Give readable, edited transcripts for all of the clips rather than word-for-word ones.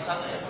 satu ya.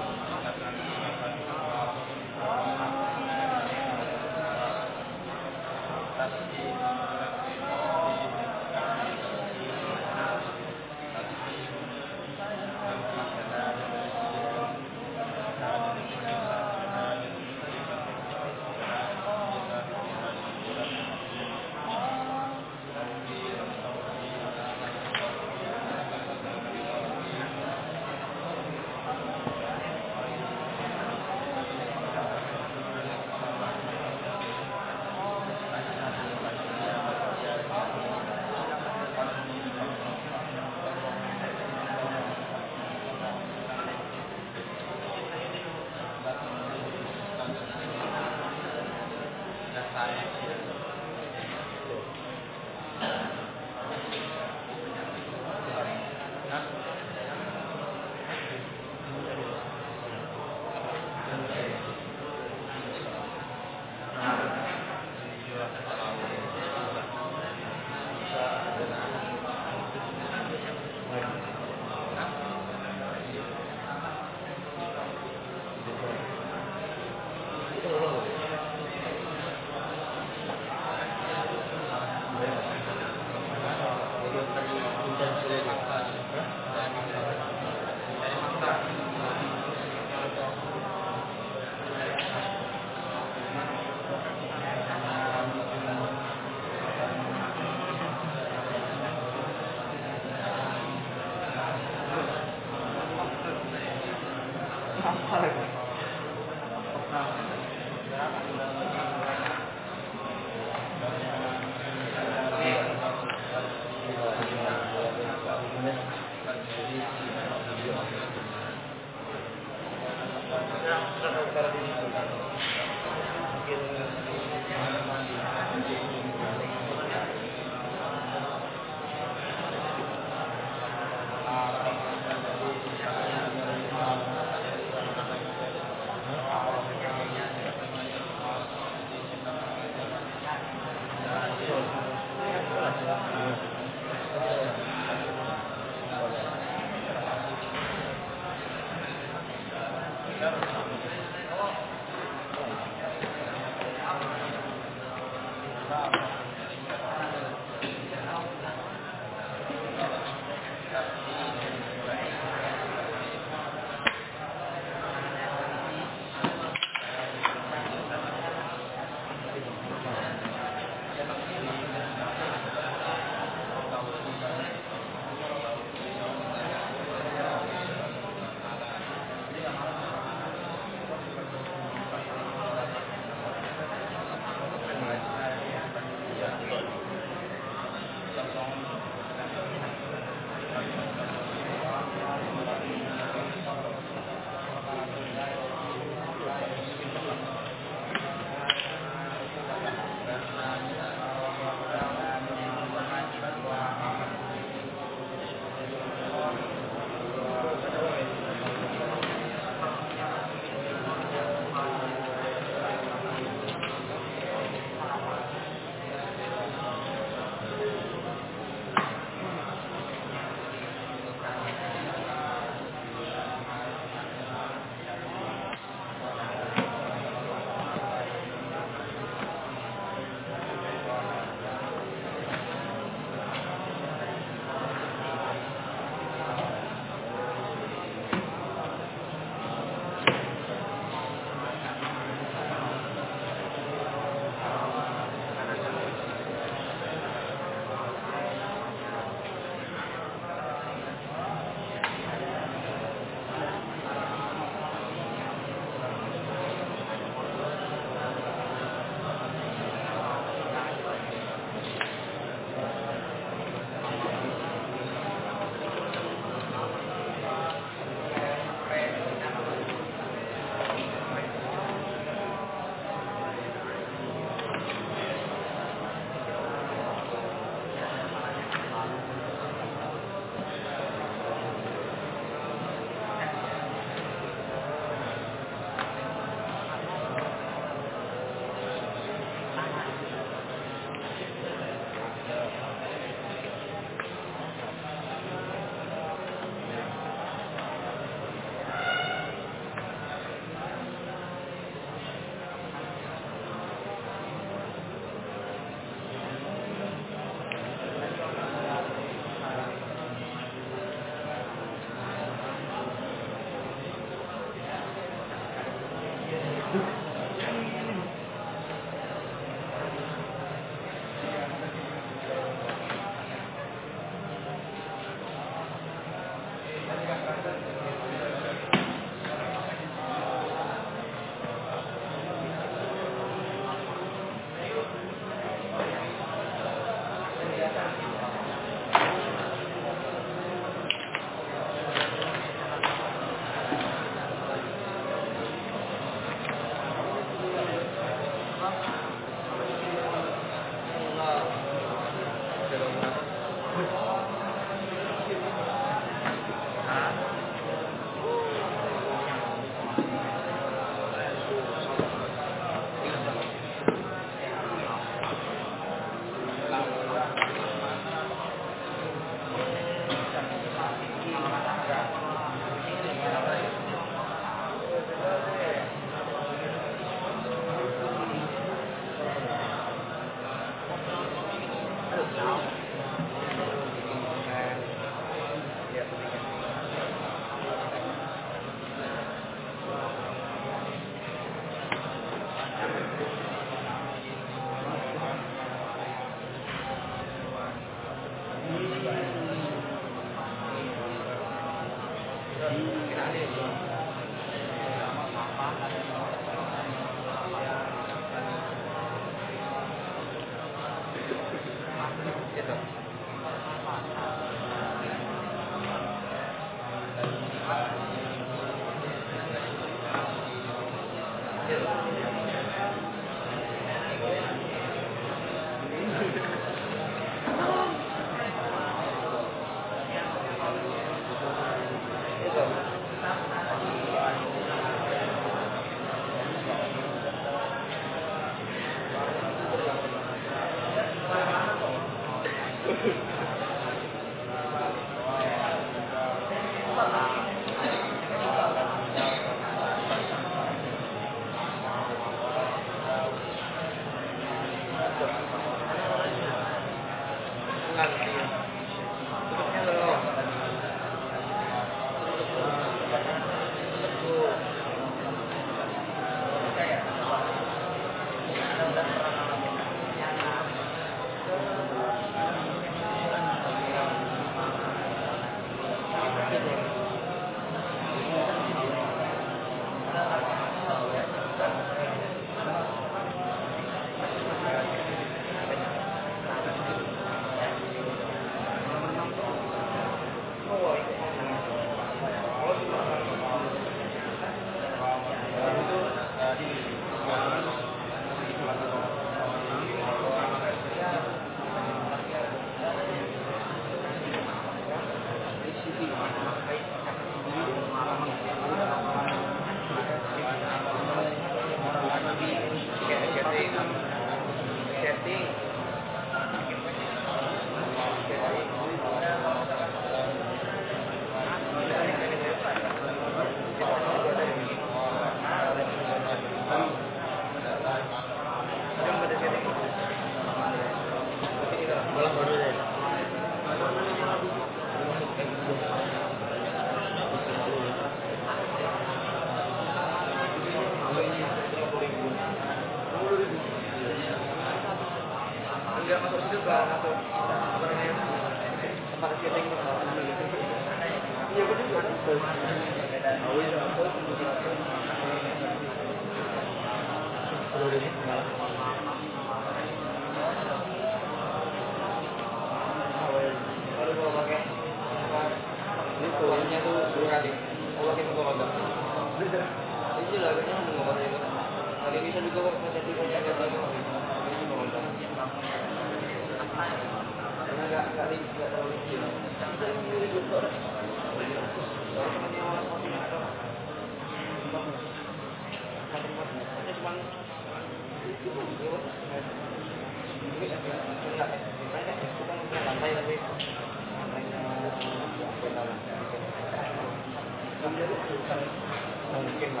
Mungkin lah.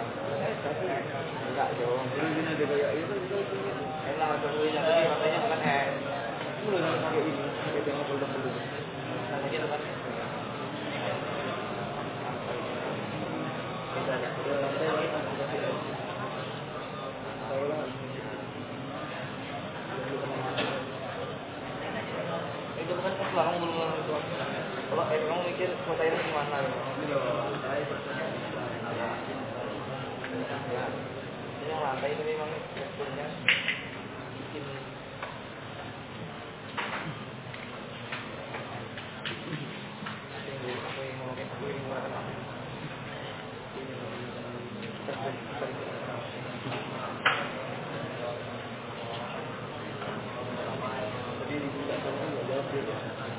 Enggak dong. Ini ada kayak itu. Enak contohnya tadi katanya bukan mulai pakai ini, pakai yang belum. Katanya depan. Beda ya. mikir kota ini kemana ya. Ini yang lantai ini memang teksturnya bikin apa yang ngomongin aku ini menggunakan apa jadi dibuka sama nggak jawab dia.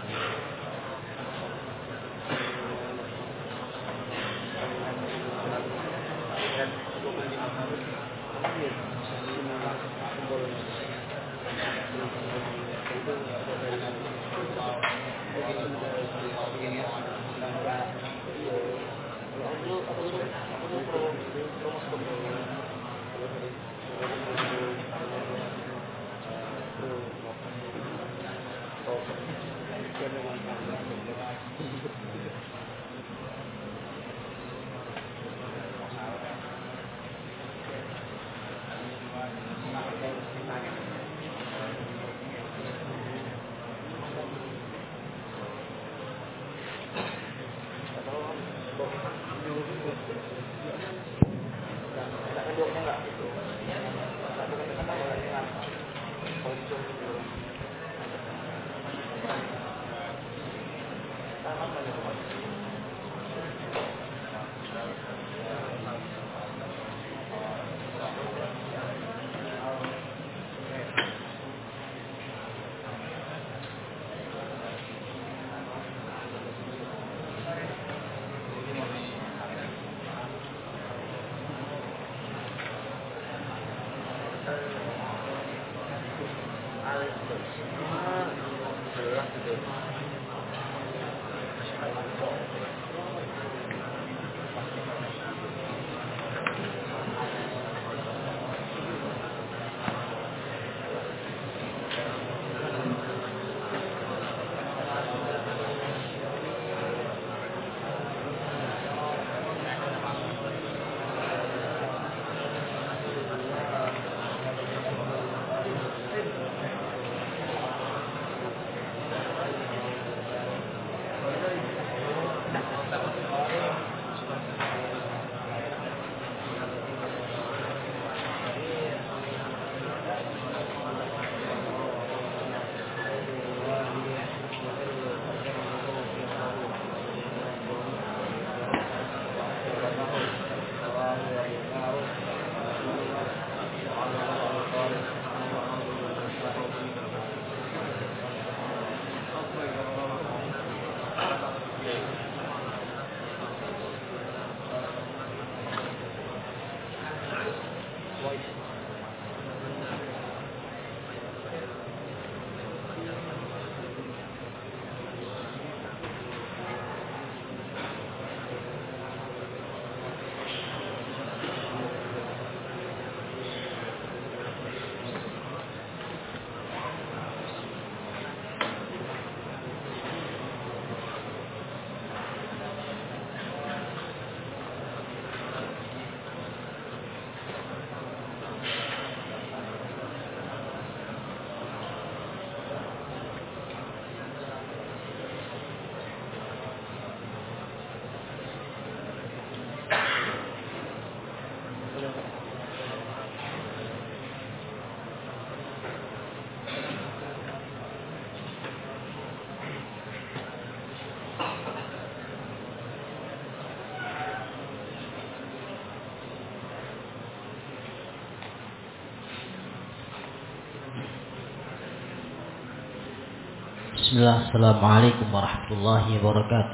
Bismillah, assalamualaikum warahmatullahi wabarakatuh.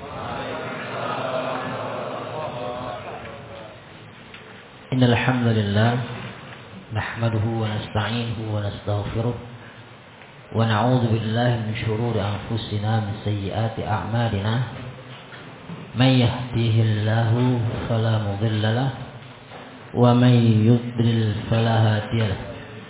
Innal hamdalillah nahmaduhu wa nasta'inuhu wa nastaghfiruh wa na'udzu billahi min shururi anfusina min sayyiati a'malina. May yahdihillahu fala mudilla lahu wa may yudlil fala hadiya lahu.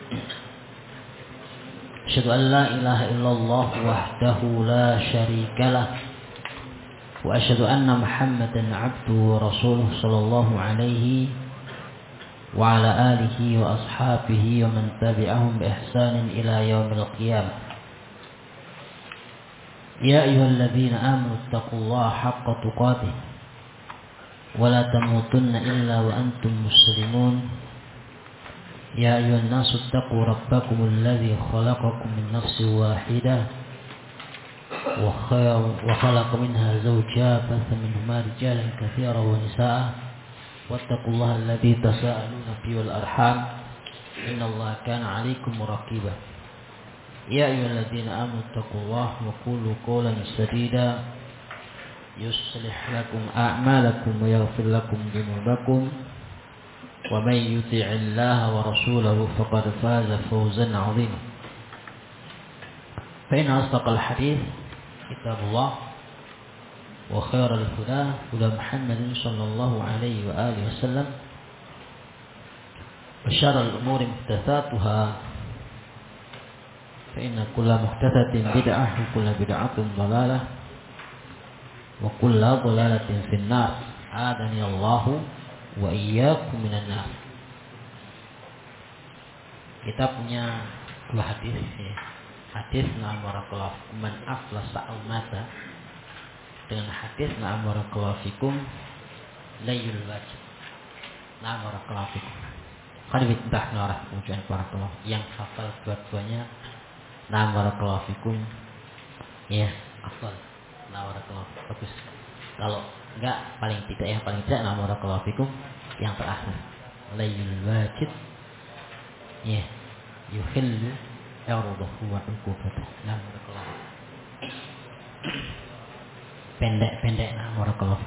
Asyhadu an la ilaha illallah wahdahu la syarika lah wa asyhadu anna Muhammadan 'abduhu wa rasuluhu sallallahu alaihi wa ala alihi wa ashabihi wa man tabi'ahum bi ihsanin ila yaumil qiyamah. يا أيها الذين آمنوا اتقوا الله حق تقاته ولا تموتن إلا وأنتم مسلمون يا أيها الناس اتقوا ربكم الذي خلقكم من نفس واحدة وخلق منها زوجها بث منهما رجالا كثيرا ونساء واتقوا الله الذي تساءلون به والأرحام إن الله كان عليكم رقيبا يا أيها الذين آمنوا اتقوا الله وقولوا قولا سديدا يصلح لكم أعمالكم ويغفر لكم ذنوبكم ومن يطع الله ورسوله فقد فاز فوزا عظيما فإن أصدق الحديث كتاب الله وخير الهدى هدى محمد صلى الله عليه وآله وسلم وشر الأمور محدثاتها فإن كل محدثة بدعة وكل بدعة ضلالة وكل ضلالة في النار أعاذني الله وإياكم من النار. Kita punya dua hadis ya. Hadis na'am barakallahu man aflasa aw mata dengan hadis na'am barakallahu fikum layul wajib. Na'am barakallahu fikum. Khadibit entah narah ujian barakallahu yang hafal dua-duanya na'am barakallahu fikum ya hafal na'am barakallahu bagus. Kalau enggak paling tidak na'am barakallahu fikum yang terakhir layul wajib ya yuhillu ya'ruduhu wa uqubatuh. Na'am barakallahu pendek na'am barakallahu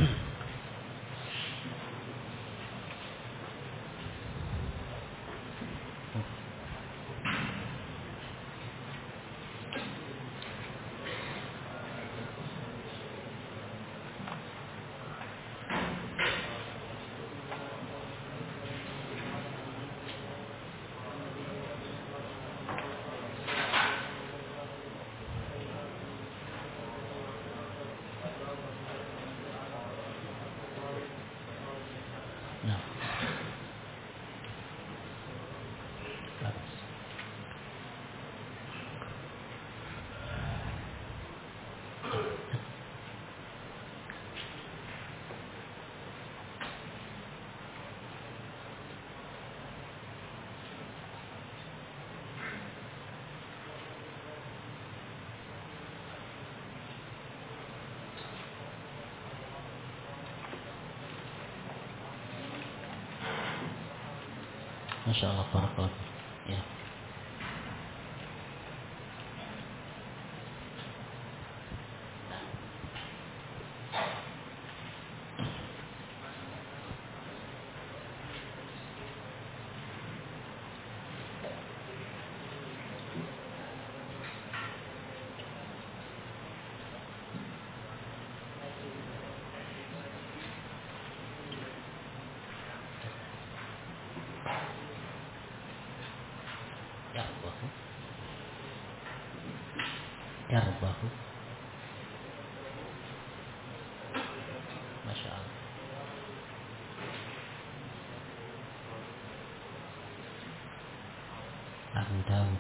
Masya Allah barakallahu ya. Yarbahu Masya Allah Abu Dawud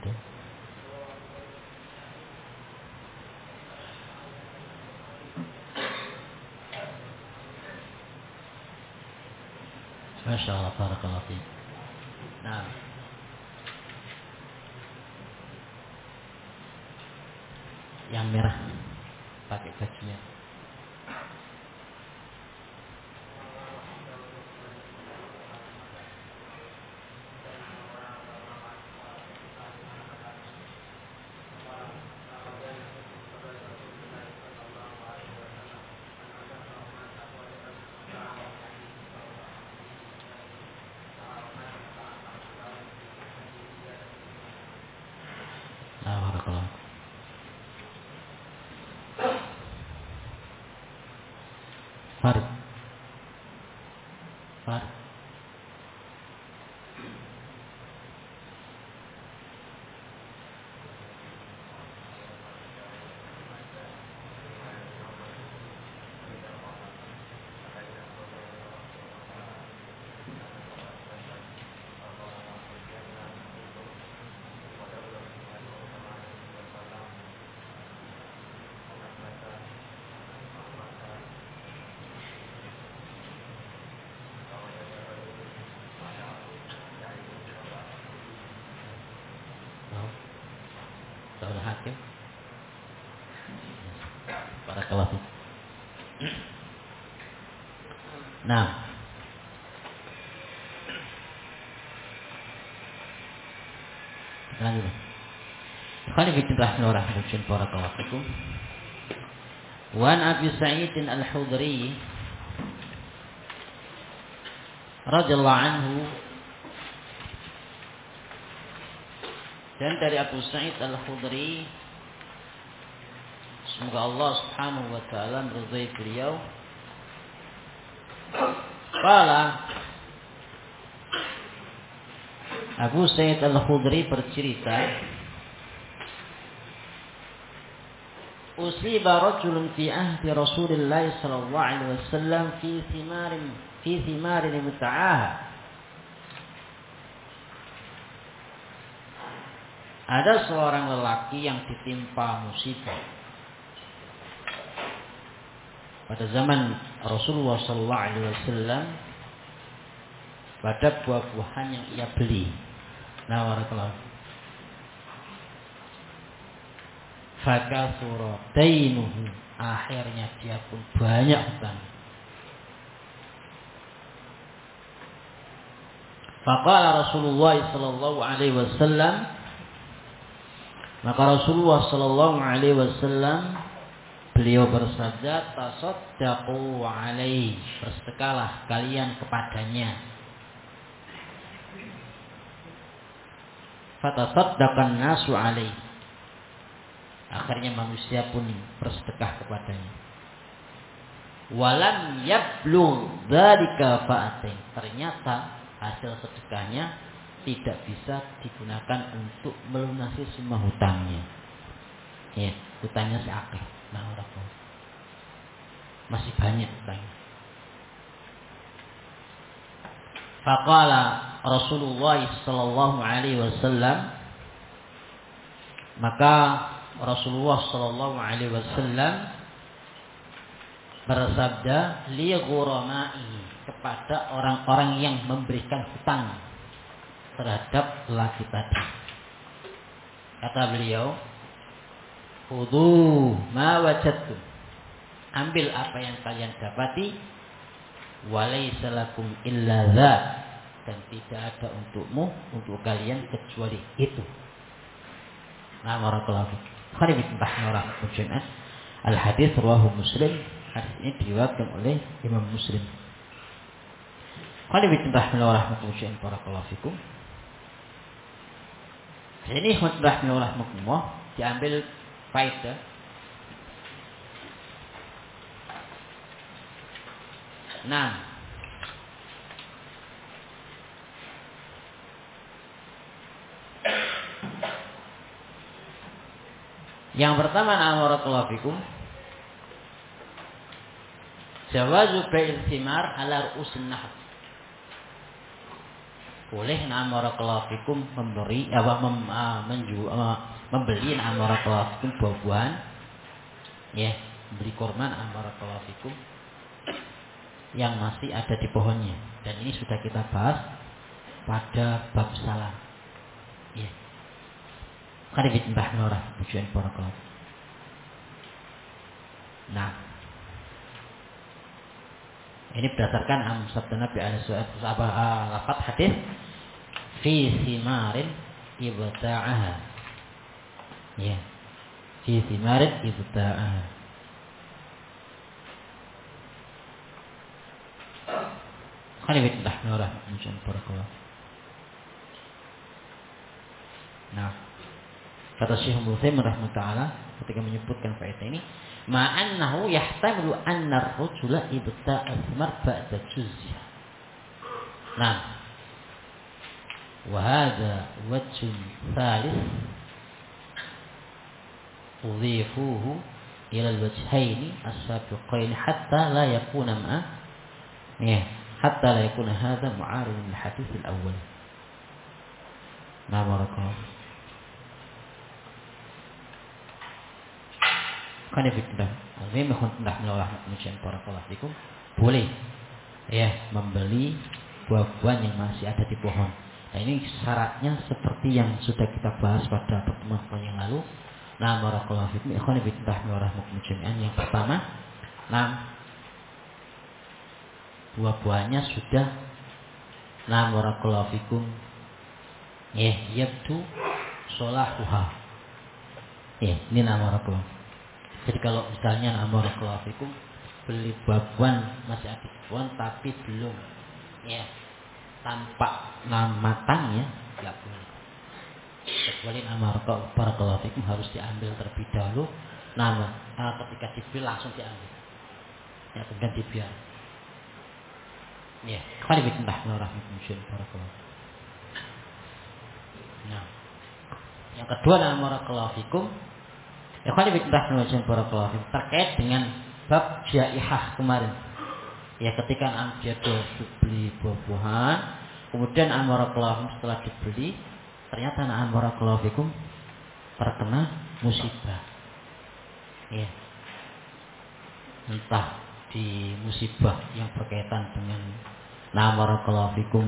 Masya Allah barakallahu fiik. Nah yang merah pakai bajunya barakallahu Daul Hakim. Barakallahu fiik. Nah. Lanjut. Khani fitin rahimahullah barakallahu fikum. Wa an Abi Sa'id Al-Khudri radhiyallahu anhu, dan dari Abu Sa'id Al-Khudri, semoga Allah Subhanahu wa taala meridai beliau, qala, Abu Sa'id Al-Khudri bercerita, usiba rajulun fi ahdi Rasulillah sallallahu alaihi wasallam fi thimarin muta'aha. Ada seorang lelaki yang ditimpa musibah pada zaman Rasulullah sallallahu alaihi wasallam pada buah-buahan yang ia beli. Nah, barakallahu. Fakasura dainuhu, akhirnya dia pun banyak hutang. Faqala Rasulullah sallallahu alaihi wasallam, maka Rasulullah sallallahu alaihi wasallam beliau bersabda, tasaddaqu alaihi, bersedekahlah kalian kepadanya. Fatasaddaqan nasu alaihi, akhirnya manusia pun bersedekah kepadanya. Walam yablugh dzalika fa'atin, ternyata hasil sedekahnya tidak bisa digunakan untuk melunasi semua hutangnya. Ya, hutangnya seakeh. Nah, masih banyak hutangnya. Faqala Rasulullah sallallahu alaihi wasallam, maka Rasulullah sallallahu alaihi wasallam bersabda li ghurama'i, kepada orang-orang yang memberikan hutang terhadap lelaki tadi. Kata beliau, khudhu ma wajadtum, ambil apa yang kalian dapati, walaysa lakum illa dzak, dan tidak ada untukmu, untuk kalian kecuali itu. Nah, barakallahu fiik. Al-hadis rawahu Muslim. Hadis ini diriwayatkan oleh Imam Muslim. Barakallahu fikum. Ini rahimahullah diambil faedah. Nah, yang pertama, barakallahu fikum, jawazu bai'il thimar ala ru'usin nahl. Boleh barakallahu fikum memberi membeli barakallahu fikum buah-buahan, ya, membeli kurma barakallahu fikum yang masih ada di pohonnya. Dan ini sudah kita bahas pada bab salam. Ya. Karibit mbah Nora, pujian barakallahu. Nah, ini berdasarkan sabda Nabi alaihi wasallam, lafaz hadis fi simarin ibta'aha. Ya. Fi simarin ibta'aha. Karibit mbah Nora, pujian barakallahu. Nah, kata Syekh Muhammad rahimahullah ketika menyebutkan faedah ini, ma'annahu yahtamilu anna ar-rajula ibta'a al-thimar ba'da juz'ha. Nah, wa hadha wajhun thalith udhifuhu ila al-wajhayn as-sabiqain hatta la yakuna hatta la yakuna hadha mu'arid lil hadits al-awwal. Nah, barakallahu. Karena fitnah, boleh ya membeli buah-buahan yang masih ada di pohon. Nah, ini syaratnya seperti yang sudah kita bahas pada pertemuan yang lalu, Nah, barakallahu fikum. Ikhwan fillah rahmatullah jami'an. Yang pertama, buah-buahnya sudah barakallahu fikum. Yabtu solahuha. Ini barakallahu. Jadi kalau misalnya barakallahu fikum beli buah-buahan masih ada buah tapi belum tampak matang enggak boleh. Kecuali barakallahu fikum harus diambil terlebih dahulu. Ketika dibeli langsung diambil. Kemudian dibiar. Kali bitnah rahmatullah barakallahu. Yang kedua barakallahu fikum. Kali bitnah barakallahu fikum terkait dengan bab jaihah kemarin. Ketika dia beli buah-buahan, kemudian barakallahu setelah dibeli ternyata barakallahu fikum terkena musibah. Entah di musibah yang berkaitan dengan barakallahu fikum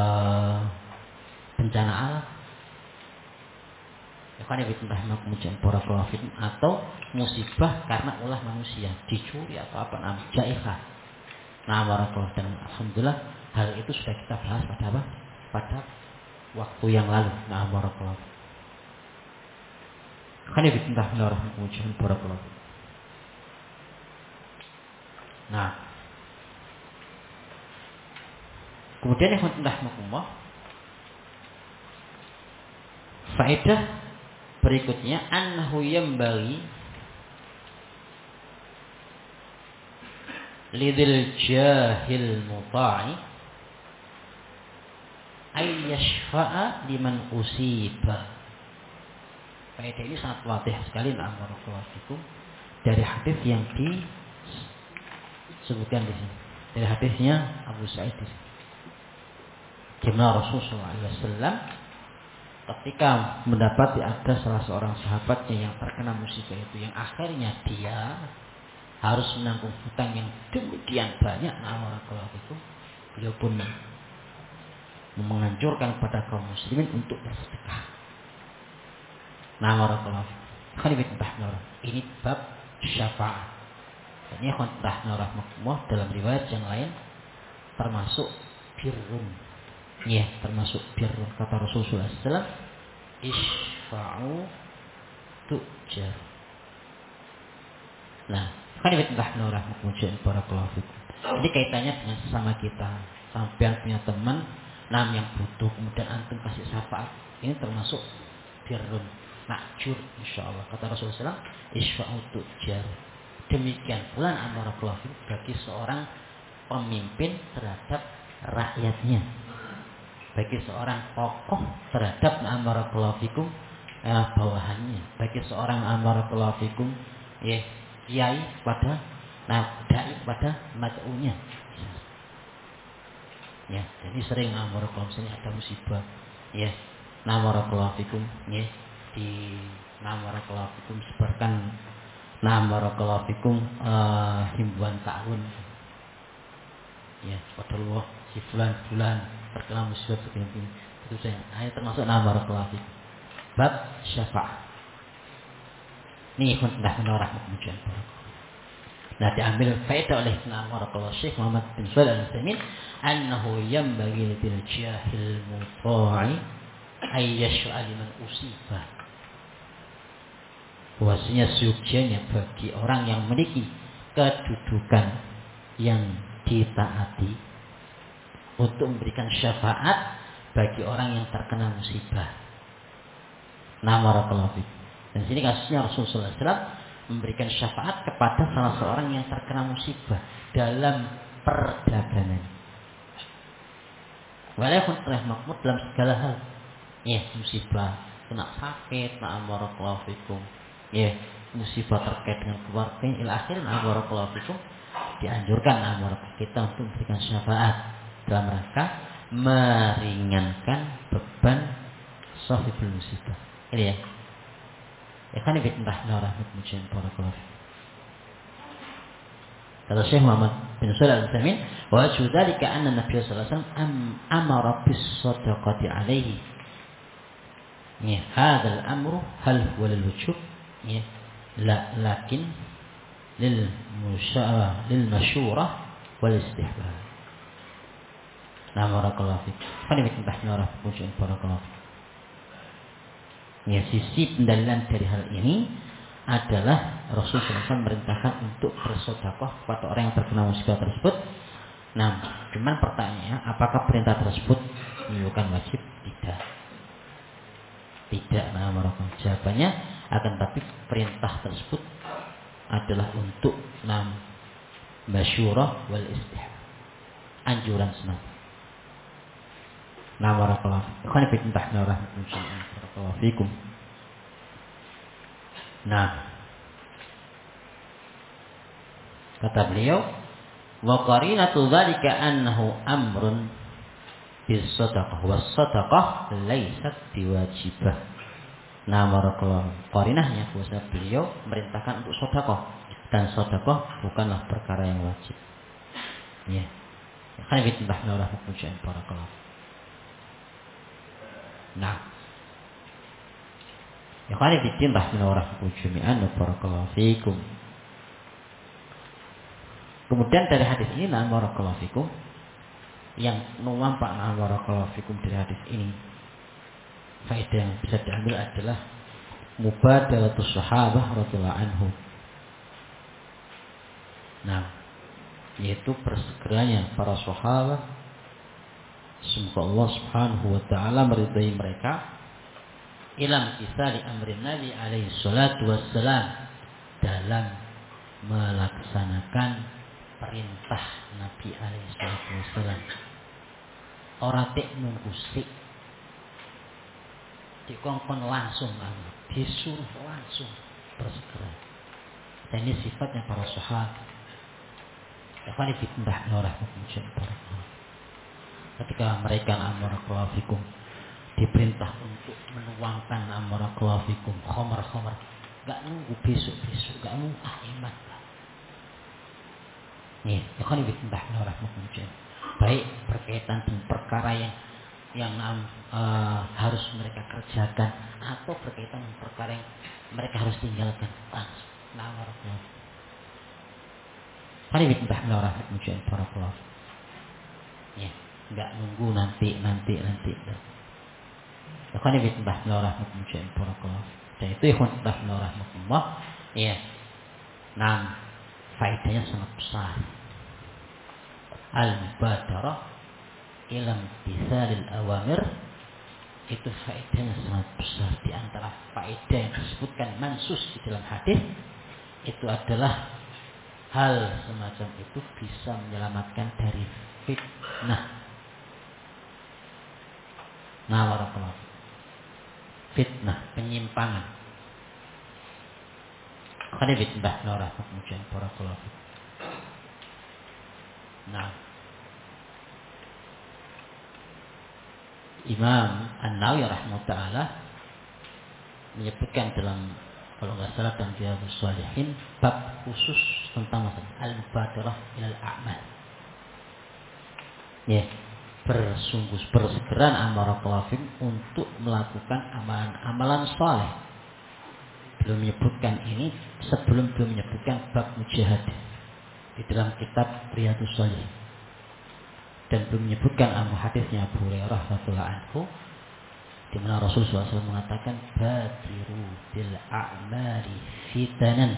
bencana alam. Barakallahu fikum atau musibah karena ulah manusia, dicuri atau apa jaihah. Barakallahu, dan alhamdulillah hal itu sudah kita bahas pada waktu yang lalu. Barakallahu. Barakallahu. Kemudian yang rahmatullah, faedah berikutnya annahu yambaghi lidil jahil muta'i ay yashfa'a liman usiba. Faedah ini sangat wadih sekali barakallahu fikum dari hadis yang disebutkan di sini. Dari hadisnya Abu Sa'id. Karena Rasulullah SAW ketika mendapati ada salah seorang sahabatnya yang terkena musibah itu, yang akhirnya dia harus menanggung hutang yang demikian banyak, barakallahu fikum, beliau pun menganjurkan kepada kaum muslimin untuk bersedekah. Barakallahu fikum. Ini bab syafaat. Ini rahmatullah dalam riwayat yang lain termasuk birrun. Termasuk birrun. Kata Rasulullah SAW, isfa'u tu'jar. Barakallahu fikum. Ini kaitannya dengan sesama kita. Sampai punya teman yang butuh, kemudian antum kasih syafaat. Ini termasuk birrun, ma'jur insyaallah. Kata Rasulullah SAW, isfa'u tu'jar. Demikian pula barakallahu fikum bagi seorang pemimpin terhadap rakyatnya, bagi seorang tokoh terhadap barakallahu fikum bawahannya, bagi seorang barakallahu fikum kiai pada dai pada mad'unya. Jadi sering barakallahu fikum ada musibah barakallahu fikum di barakallahu fikum sebarkan barakallahu fikum himbauan ta'awun. Qadarullah si fulan terkena musibah begini. Itu saya. Termasuk barakallahu fikum bab syafaat. Ini rahmatullah. Diambil faedah oleh barakallahu Syekh Muhammad bin Shalih Al-Utsaimin annahu yanbaghi lil jahil muta'i ay yash'a liman usiba. Bahwasanya seyogyanya bagi orang yang memiliki kedudukan yang ditaati untuk memberikan syafaat bagi orang yang terkena musibah. Barakallahu fikum. Dan sini kasusnya Rasulullah SAW memberikan syafaat kepada salah seorang yang terkena musibah dalam perdagangan. Walaupun telah makmur dalam segala hal. Musibah, kena sakit, barakallahu fikum. Musibah terkait dengan keluarga ila akhir barakallahu fikum, dianjurkan kita untuk memberikan syafaat dalam rangka meringankan beban sahibul musibah. Ini kan rahmatullah barakallahu fikum. Kata Syekh Muhammad bin Shalih Al-Utsaimin, wa dzalika anna Nabi sallallahu alaihi wasallam amara bis shadaqati alaihi. Hadzal amru hal huwa lil wujub Ya. Lakin lil masyurah wal istihbab. Nah, barakallahu fiik. Fani bahna pujian barakallahu. Ya, sisi pendalilan dari hal ini adalah Rasulullah SAW merintahkan untuk bersedekah kepada orang yang terkena musibah tersebut. Nah, cuman pertanyaannya, apakah perintah tersebut menunjukkan wajib? Tidak. Nah, barakallahu. Jawabannya akan tapi perintah tersebut adalah untuk masyurah wal istihbab. Anjuran semata. Nah, barakallahu. Ikhwan fillah barakallahu fikum. Nah, kata beliau, wa qarinatu dzalika annahu amrun bis sadaqah was sadaqah laysat biwajibah. Nah, barakallahu. Qarinahnya bahwa beliau merintahkan untuk sedekah dan sedekah bukanlah perkara yang wajib. Ya. Kan kita bahas pujian barakallahu. Nah, ya kan kita bahas pujian barakallahu fikum. Kemudian dari hadis ini barakallahu fikum, yang nampak barakallahu fikum dari hadis ini, faedah yang bisa diambil adalah mubadalatus sahabah radhiyallahu anhum. Nah, yaitu persegeranya para sahabat, semoga Allah Subhanahu wa taala meridai mereka, ilam kisah di amrin Nabi alaihi salatu wassalam, dalam melaksanakan perintah Nabi alaihi salatu wassalam. Ora tek nunggu sik, dikongkon langsung, disuruh langsung bersegera. Dan ini sifatnya para sahabat. Ikhwan fillah barakallahu. Ketika mereka barakallahu fikum diperintah untuk menuangkan barakallahu fikum khamar, enggak nunggu besok, enggak nunggu iman. Nih, ikhwan fillah barakallahu. Baik berkaitan dengan perkara yang harus mereka kerjakan atau berkaitan dengan perkara yang mereka harus tinggalkan langsung. Nah, barakallahu. Hari ini bahwa rahmat para pelawak. Ya, enggak nunggu nanti. Kan ini bahwa rahmat para pelawak. Dan itu ikhwan bahwa rahmatullah. Ya. Nah, faedahnya sangat besar. Al-mubadarah ila imtithalil awamir, itu faedahnya sangat besar. Di antara faedah yang disebutkan mansus di dalam hadis itu adalah hal semacam itu bisa menyelamatkan dari fitnah. Nah, barakallahu. Fitnah, penyimpangan. Karena fitnah rahmat mujian barakallahu. Nah, Imam An-Nawawi rahimahullah taala menyebutkan dalam, kalau nggak salah, dan Riyadhus Shalihin, bab khusus tentang masalah al-mubadarah ilal a'mal. Ya, bersungguh-bersegera amarakalafim untuk melakukan amalan-amalan saleh. Belum menyebutkan ini sebelum belum menyebutkan bab mujahadah di dalam kitab Riyadhus Shalihin, dan belum menyebutkan hadisnya Abu Hurairah radhiyallahu anhu, di mana Rasulullah SAW mengatakan badiru bil a'mali fitanan,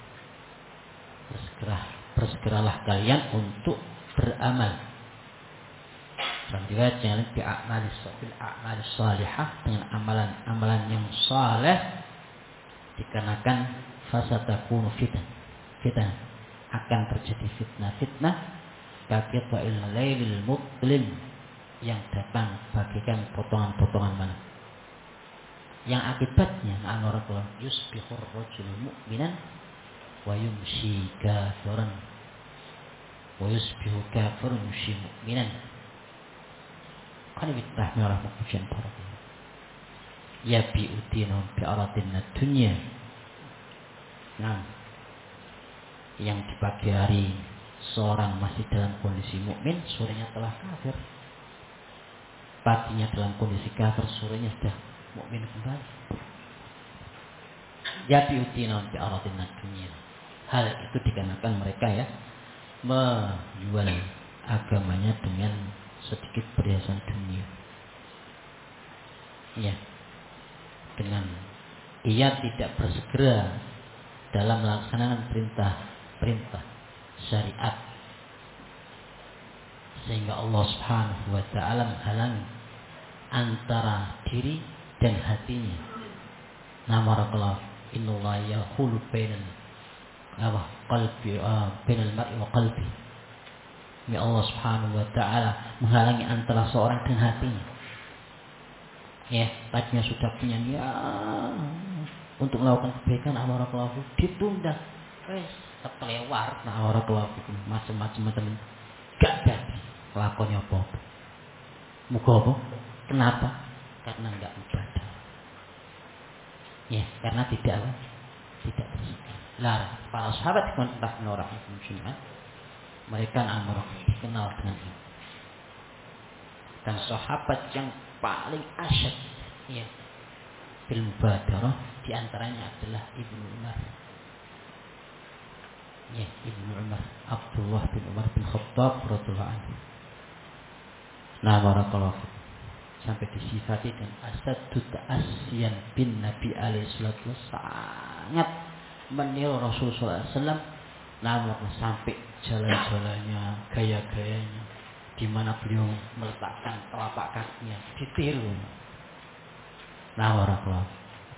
bersegeralah kalian untuk beramal. Dan juga jangan bil a'mali salihah, dengan amalan yang saleh, dikarenakan fasatakunu fitnah, akan terjadi fitnah kaqita'il lailil mudlim, yang datang bagikan potongan-potongan malam, yang akibatnya anarakullah yusbihur rajul mu'minan wa yumshi kafiran wa yusbihu kafirun yumshi mu'minan. Kan bitahmi rahmat ujian barakallah. Ya bi'udinahum bi'aradin dunya. Nah, yang di pagi hari seorang masih dalam kondisi mukmin, sorenya telah kafir. Paginya dalam kondisi kafir, sorenya sudah mukmin kembali. yabi'utina bi aradin dunia. Hal itu dikarenakan mereka ya menjual agamanya dengan sedikit perhiasan dunia. Ya. Dengan ia tidak bersegera dalam melaksanakan perintah syariat, sehingga Allah Subhanahu wa taala menghalangi antara diri dan hatinya. Namarakallah innallaha yahulu bainal bainal mar'i wa qalbi. Ya Allah Subhanahu wa taala menghalangi antara seorang dan hatinya. Ya, tadinya sudah punya niat untuk melakukan kebaikan, amarakallah ditunda. Terkelewar, amarakallah macam-macam teman. Gak jadi lakonnya apa? Muga apa? Kenapa? Karena enggak ibadah. Ya, karena tidak berzikir. Lah, para sahabat entah menolak Jumat, mereka dikenal dengan ini. Dan sahabat yang paling asyad ya bil mubadarah di antaranya adalah Ibnu Umar. Ya, Ibnu Umar, Abdullah bin Umar bin Khattab radhiyallahu anhu. Nah, barakallahu sampai disifati dan asaddu ta'asyan bin Nabi alaihi salatu sangat meniru Rasulullah SAW. Namun sampai jalan-jalannya, gaya-gayanya, di mana beliau meletakkan telapak kakinya ditiru. Nah, barakallahu.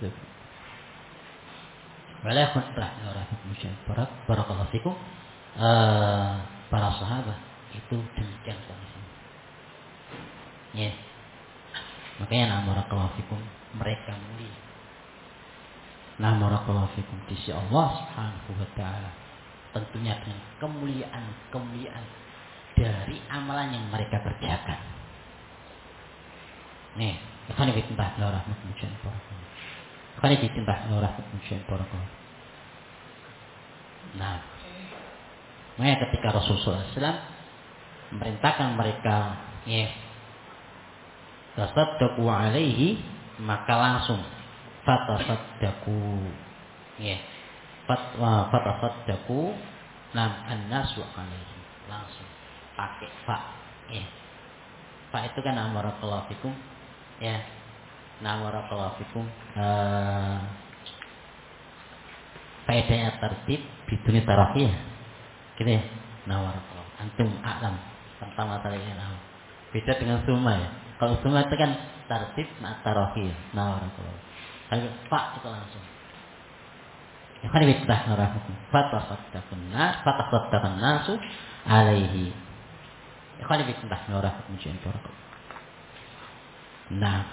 Walaupun telah barakallahu fikum, para sahabat itu demikian kondisinya. Ya. Makanya barakallahu fikum mereka mulia. Nah, barakallahu fikum di sisi Allah Subhanahu wa taala. Tentunya dengan kemuliaan dari amalan yang mereka kerjakan. Nih, ikhwan fillah rahmatullahi wa barakatuh. Ikhwan fillah rahmatullahi wa barakatuh. Nah, makanya ketika Rasulullah SAW memerintahkan mereka, ya, tasaddaqu alaihi, maka langsung fatasaddaqu, ya, fatasaddaqu nam an-nasu alaihi, langsung pakai fa, ya. Fa itu kan amarakallahu fikum, ya. Amarakallahu fikum, faedahnya tertib biduni tarafiyah. Gitu ya. Nawarakallahu antum a'lam tentang masalah ini. Beda dengan summa ya. Kalau summa itu kan tertib ma tarafiyah. Nawarakallahu. Kalau fa itu langsung. Ya kan kita narahakum. Fatasaddaqun nasu alaihi. Ya kan kita narahakum jempol. Nah,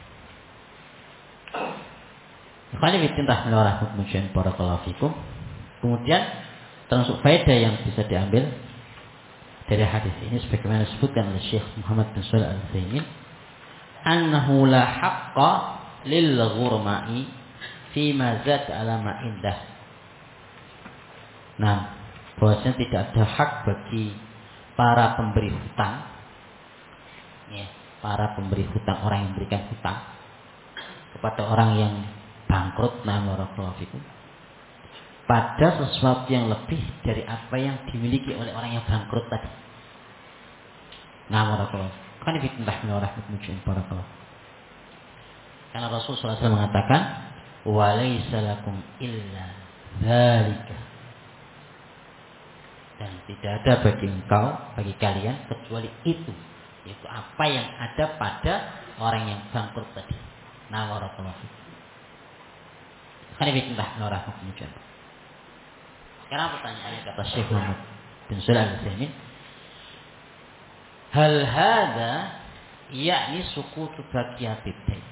Ikhwani fillah rahmatullahi barakallahu fikum. Kemudian termasuk faedah yang bisa diambil dari hadis ini sebagaimana disebutkan oleh Syekh Muhammad bin Shalih Al-Utsaimin, annahu la haqqa lil ghurma'i fi ma zad ala ma indah. Nah, bahwasanya tidak ada hak bagi para pemberi hutang, ya, para pemberi hutang, orang yang memberikan hutang kepada orang yang bangkrut, pada sesuatu yang lebih dari apa yang dimiliki oleh orang yang bangkrut tadi. Kan karena Rasulullah SAW mengatakan, walaysa lakum illa dzalika, dan tidak ada bagi kalian kecuali itu, yaitu apa yang ada pada orang yang bangkrut tadi. Sekarang pertanyaannya kata Syekh Muhammad bin Shalih Al-Utsaimin, hal hadza yakni sukutu baqiyatid dain.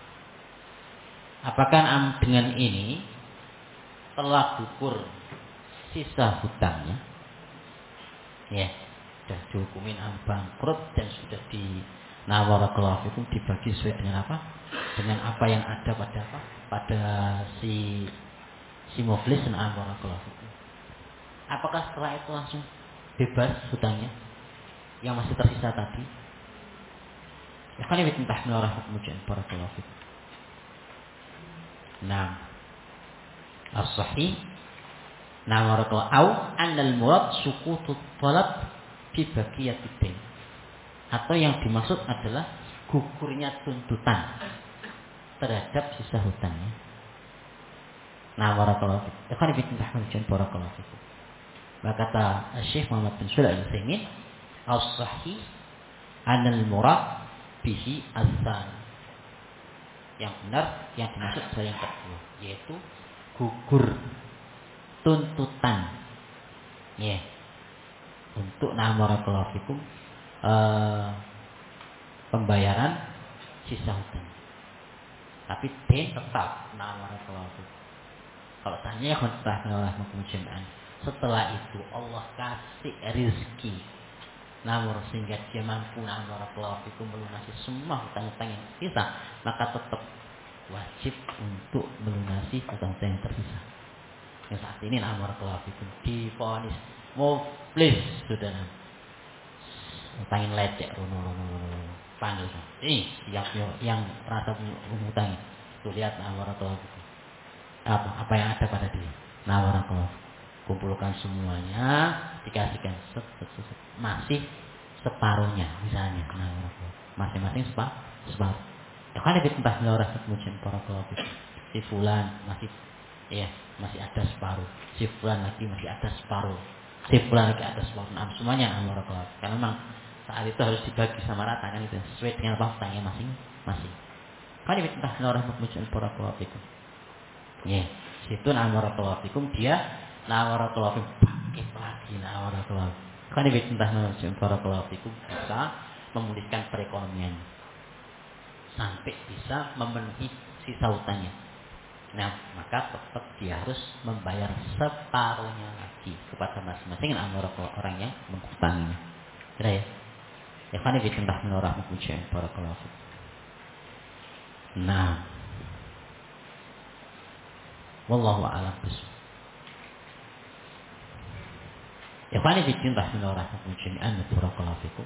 Apakah dengan ini telah gugur sisa hutangnya? Ya, sudah dihukumin bangkrut dan sudah nawarakallahu fikum dibagi sesuai dengan apa? Dengan apa yang ada pada apa? Pada si muflis dan nawarakallahu fikum. Apakah setelah itu langsung bebas hutangnya yang masih tersisa tadi? Ya kan ini entah menolak hukum barakallahu fikum. Nah, As-sahih nama barakallahu au annal murad sukutut talab fi baqiyatid dain. Atau yang dimaksud adalah gugurnya tuntutan terhadap sisa hutangnya. Nah, barakallahu fikum. Ikhwan fillah barakallahu fikum. Maka kata Syekh Muhammad bin Shalih Al-Utsaimin, as-sahih anal murad bihi azan. Yang benar yang dimaksud adalah yang kedua, yaitu gugur tuntutan. Ya. Untuk barakallahu fikum pembayaran sisa hutang. Tapi den tetap barakallahu fikum. Kalau tanya khutbah kemudian setelah itu Allah kasih rezeki namun sehingga dia mampu barakallahu fikum melunasi semua hutang-hutang yang tersisa, maka tetap wajib untuk melunasi hutang-hutang yang tersisa. Yang saat ini barakallahu fikum divonis muflis sudah hutang yang lecek panggil yang rasa hutang itu lihat barakallahu fikum apa yang ada pada dia. Barakallahu kumpulkan semuanya, dikasihkan masih separuhnya misalnya. Masing-masing separuh. Ya kan lebih entah orang kemudian para kelompok. Si fulan masih ada separuh. Si fulan lagi masih ada separuh. Si fulan lagi ada separuh. Semuanya para kelompok. Karena memang saat itu harus dibagi sama rata kan itu sesuai dengan faktanya masing-masing. Kan lebih entah orang kemudian para kelompok itu. Ya, situ barakallahu fikum dia barakallahu fikum bangkit lagi barakallahu. Kan ini tentang barakallahu fikum bisa memulihkan perekonomian sampai bisa memenuhi sisa hutangnya. Nah, maka tetap dia harus membayar separuhnya lagi kepada masing-masing orang yang menghutanginya. Kira ya? Ya kan ini tentang barakallahu fikum. Nah, wallahu a'lam bishawab. Ya fani fitin rahimahullah jami'an barakallahu fikum.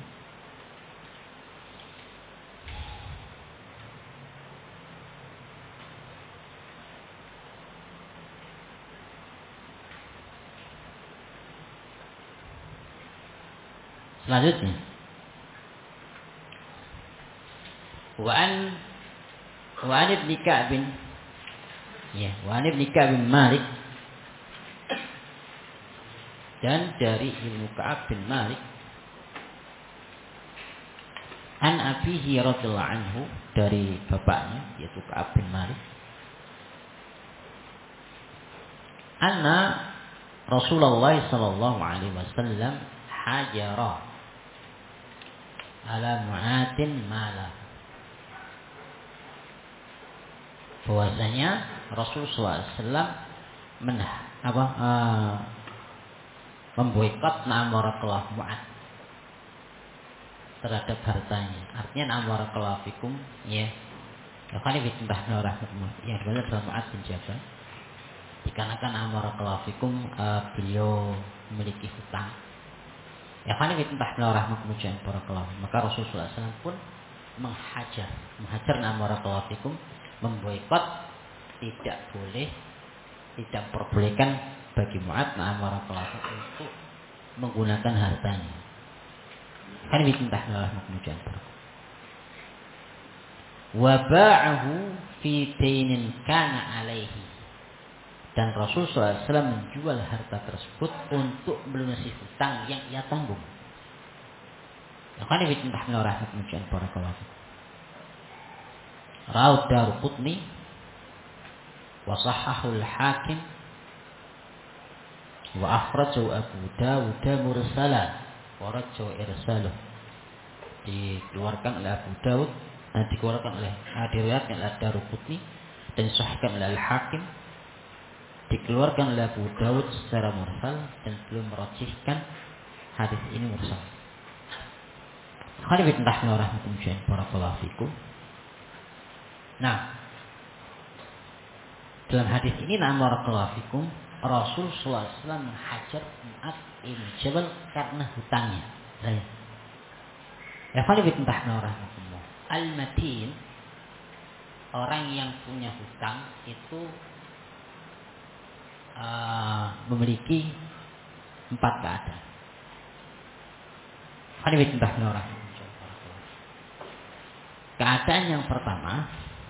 Selanjutnya wa an ibn Ka'b wa an ibn Ka'b bin Malik, dan dari Ibnu Ka'ab bin Malik an abihi radhiyallahu anhu, dari bapaknya yaitu Ka'ab bin Malik, anna Rasulullah sallallahu alaihi wasallam hajara ala mu'atin mala, bahwasanya Rasul SAW memboikot barakallahu mu'ad terhadap hartanya. Artinya barakallahu fikum ya. Kan ini ditambah yang dimana adalah Mu'ad bin Jabal. Dikarenakan barakallahu fikum beliau memiliki hutang. Ya kan ini ditambah barakallahu. Maka Rasulullah SAW pun menghajar barakallahu fikum, memboikot, tidak perbolehkan bagi Mu'ad barakallahu untuk menggunakan hartanya. Kan ditentah kemudian wa ba'ahu fi dainin kana alaihi, dan Rasul SAW menjual harta tersebut untuk melunasi hutang yang ia tanggung. Kan ditentah kemudian barakallahu. Raud Daruqutni wa sahhahu al-Hakim wa akhrajahu Abu Dawud mursalan wa rajahu irsaluh, dikeluarkan oleh Abu Dawud, dikeluarkan oleh diriwayatkan oleh Daruqutni dan disahihkan oleh Al-Hakim, dikeluarkan oleh Abu Dawud secara mursal dan belum merajihkan hadis ini mursal. Khali bitentah warahmatullahi wabarakatuh. Nah, dalam hadis ini barakallahu fikum, Rasul SAW menghajar Mu'ad bin Jabal karena hutangnya. Ya khali bitentah warahmatullahi. Al-Matin, orang yang punya hutang itu memiliki 4 keadaan. Keadaan yang pertama,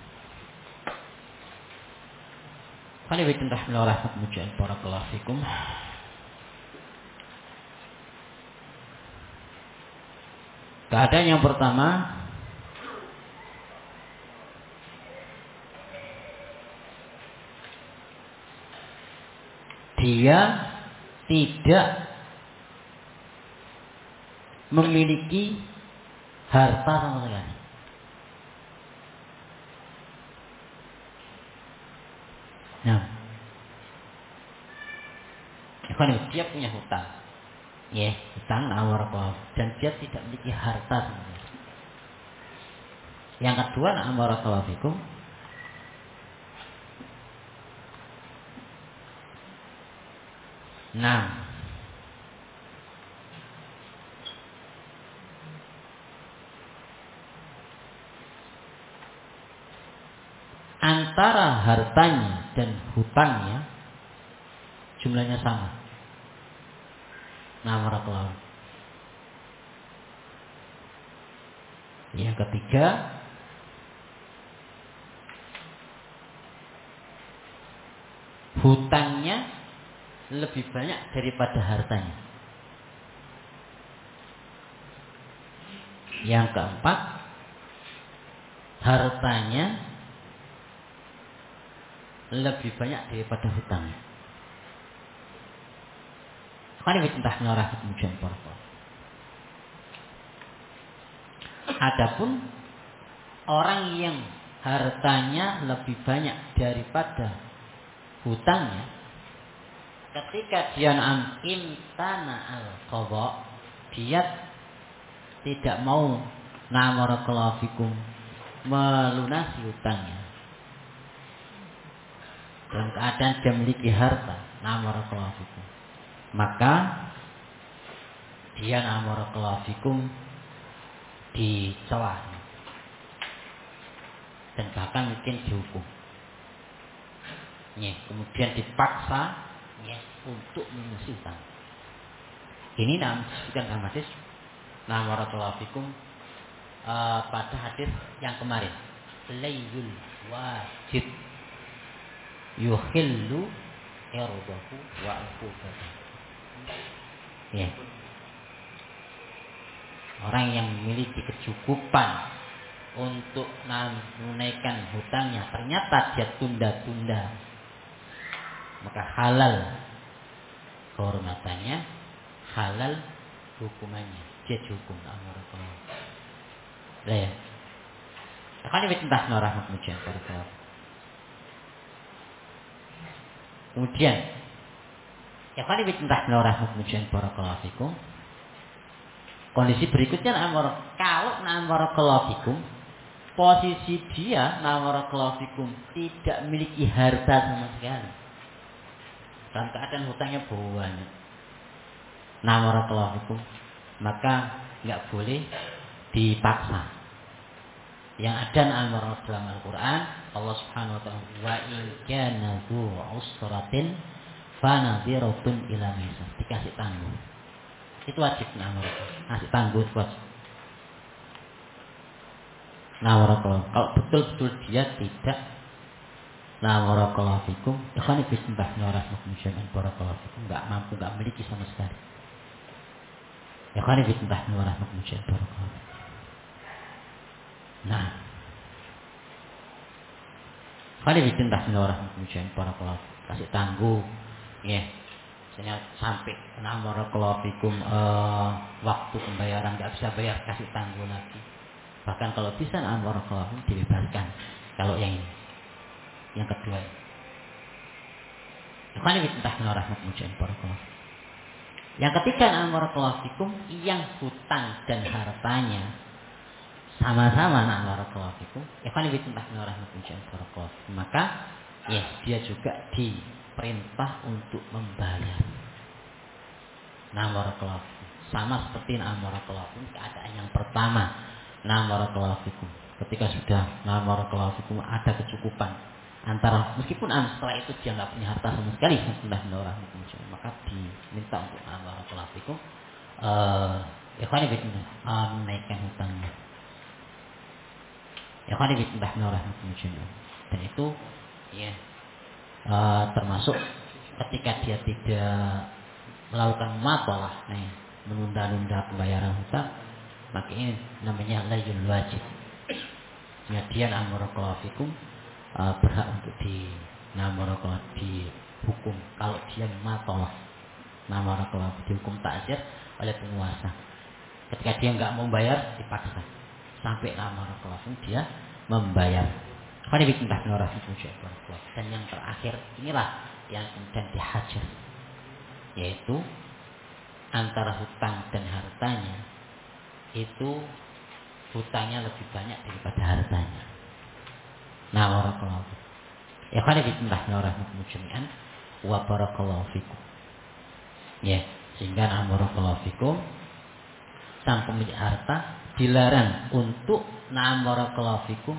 keadaan yang pertama, dia tidak memiliki harta sama sekali. Nah, dia punya hutang, ya, hutang amarakallah, dan dia tidak memiliki harta sama sekali. Yang kedua, amarakallah fikum, nah, antara hartanya dan hutangnya jumlahnya sama. Nah, barakallahu. Yang ketiga, hutangnya lebih banyak daripada hartanya. Yang keempat, hartanya lebih banyak daripada hutangnya. Adapun orang yang hartanya lebih banyak daripada hutangnya, ketika dia imtana al-qadha, dia tidak mau namarakallahu fikum melunasi hutangnya dalam keadaan dia memiliki harta, namarakallahu fikum, maka dia namarakallahu fikum dicela dan bahkan mungkin dihukum. Kemudian dipaksa untuk melunasi hutang. Ini disebutkan dalam hadis namarakallahu fikum pada hadis yang kemarin, layyul wajib yuhillu irdahu wa uqubahu. Orang yang memiliki kecukupan untuk menunaikan hutangnya, ternyata dia tunda-tunda, maka halal kehormatannya, halal hukumannya, dia dihukum. Akan dibintah rahmat mujian para kawan. Kemudian, akan dibintah rahmat mujian para kawan. Kondisi berikutnya, kalau namarakallahu, posisi dia namarakallahu tidak memiliki harta sama sekali, dalam keadaan hutangnya banyak, namarakallahu, maka nggak boleh dipaksa. Yang ada dalam Al-Quran, Allah Subhanahu Wa Taala, wa in kana dzu usratin fanadhiratun ila maisarah, dikasih tanggung. Itu wajib ngasih tangguh wajib. Kalau betul-betul dia tidak namarakallahu fikum, ikhwan bismillah rahmatullahi barakallahu fikum, enggak mampu, enggak memiliki sama sekali. Ikhwan bismillah rahmatullahi barakallahu. Nah, ikhwan bismillah rahmatullahi barakallahu, kasih tangguh, misalnya sampai namarakallahu fikum waktu pembayaran nggak bisa bayar, kasih tangguh lagi. Bahkan kalau bisa namarakallahu dibebaskan. Kalau yang ini, yang kedua, yang ketiga namarakallahu fikum, yang hutang dan hartanya sama-sama namarakallahu fikum, maka dia juga perintah untuk membayar. Namarakallahu sama seperti namarakallahu keadaan yang pertama, namarakallahu fikum, ketika sudah namarakallahu fikum ada kecukupan, antara meskipun setelah itu dia nggak punya harta sama sekali, maka diminta untuk barakallahu fikum ikhwan fillah menaikkan hutangnya. Ikhwan fillah dan itu ya termasuk ketika dia tidak melakukan matalah, menunda-nunda pembayaran hutang, maka ini namanya layul wajib. Kemudian barakallahu fikum berhak untuk dihukum kalau dia matalah, barakallahu dihukum ta'zir oleh penguasa. Ketika dia enggak mau bayar dipaksa sampai barakallahu dia membayar. Dan yang terakhir inilah yang kemudian dihajar, yaitu antara hutang dan hartanya itu hutangnya lebih banyak daripada hartanya. Barakallahu fikum. Ya khana bismillahirrahmanirrahim jami'an wa barakallahu fikum. Ya, sehingga barakallahu fikum sang pemilik harta dilarang untuk barakallahu fikum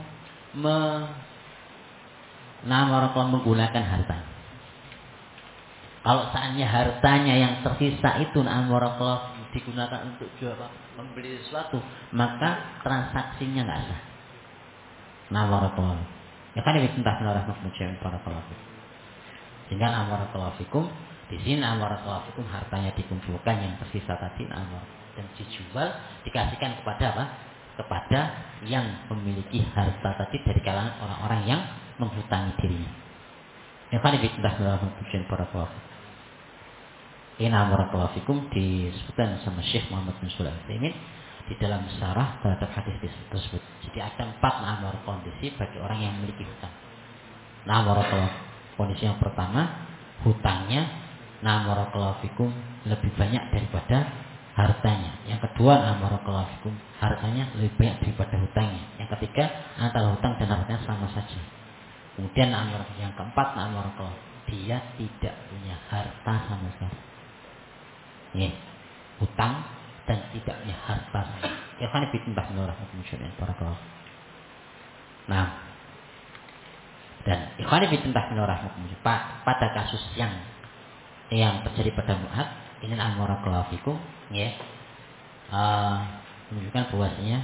menggunakan hartanya. Kalau seandainya hartanya yang tersisa itu barakallahu digunakan untuk jual membeli sesuatu, maka transaksinya enggak sah. Barakallahu. Ya kan bismillahirrahmanirrahim barakallahu. Sehingga barakallahu fikum di sini barakallahu fikum hartanya dikumpulkan yang tersisa tadi dan dijual, dikasihkan kepada apa? Kepada yang memiliki harta tadi dari kalangan orang-orang yang menghutangi dirinya. Ya kan bismillahirrahmanirrahim barakallahu. Ini barakallahu fikum disebutkan sama Syekh Muhammad bin Shalih Al-Utsaimin di dalam syarah terhadap hadis tersebut. Jadi ada 4 kondisi bagi orang yang memiliki hutang. Barakallahu. Kondisi yang pertama, hutangnya barakallahu fikum lebih banyak daripada hartanya. Yang kedua, barakallahu fikum hartanya lebih banyak daripada hutangnya. Yang ketiga, antara hutang dan hartanya sama saja. Kemudian yang keempat, barakallahu, dia tidak punya harta sama sekali. Ya, hutang dan tidak punya harta. Ya kan bismillahirrahmanirrahim barakallahu. Nah, dan ikhwan bismillahirrahmanirrahim pada kasus yang terjadi pada Mu'ad ini barakallahu fikum ya, menunjukkan bahwasanya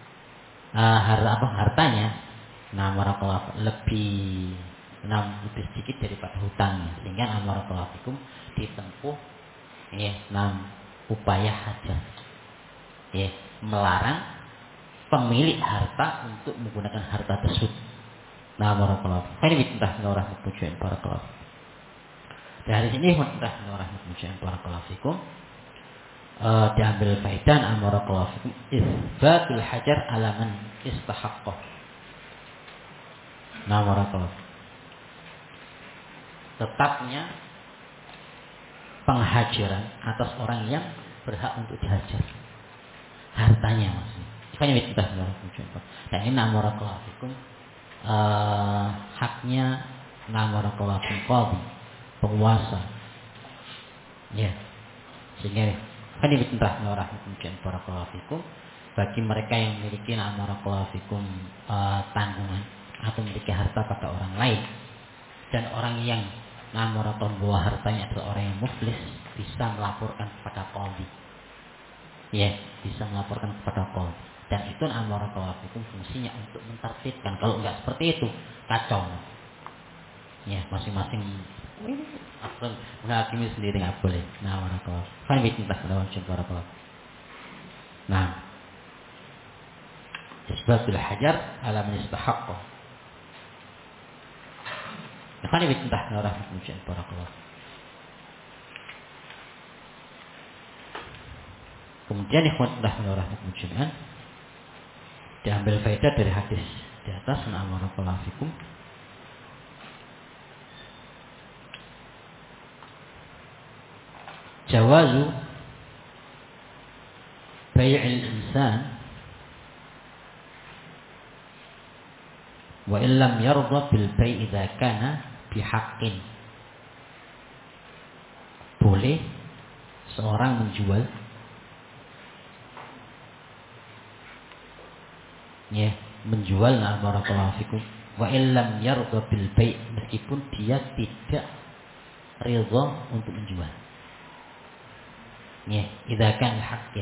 hartanya barakallahu lebih sedikit daripada hutangnya, sehingga barakallahu fikum ditempuh ya, upaya hajar, ya, melarang pemilik harta untuk menggunakan harta tersebut. Barakallahu. Ini bismillahirrahmanirrahim barakallahu. Dari sini bismillahirrahmanirrahim barakallahu fikum diambil faedah barakallahu fikum isbatul hajar ala man istahaqqa. Barakallahu. Tetapnya penghajaran atas orang yang berhak untuk dihajar, hartanya maksudnya. Makanya kita barakallahu. Dan ini barakallahu fikum haknya barakallahu fikum qadhi, penguasa. Ya. Sehingga ini barakallahu fikum bagi mereka yang memiliki barakallahu fikum tanggungan atau memiliki harta pada orang lain, dan orang yang bahwa hartanya adalah orang yang muflis, bisa melaporkan kepada qadhi. Ya, bisa melaporkan kepada qadhi. Dan itu barakallahu fikum fungsinya untuk mentertibkan. Kalau enggak seperti itu, kacau. Ya, masing-masing menghakimi sendiri enggak boleh. Barakallahu. Kan barakallahu. Nah, isbatul hajar ala man istahaqqa. Ikhwani bismillahirrahmanirrahim barakallahu. Kemudian ikhwan bismillahirrahmanirrahim diambil faedah dari hadis di atas barakallahu fikum. Jawazu bai'il insan wa illam yarda bil bai' idza kana bihaqqin. Boleh seorang menjual ya menjual, nah barakallahu fikum, wa illam yarda bil bai', meskipun dia tidak ridha untuk menjual. Ya, idza kan haqqin.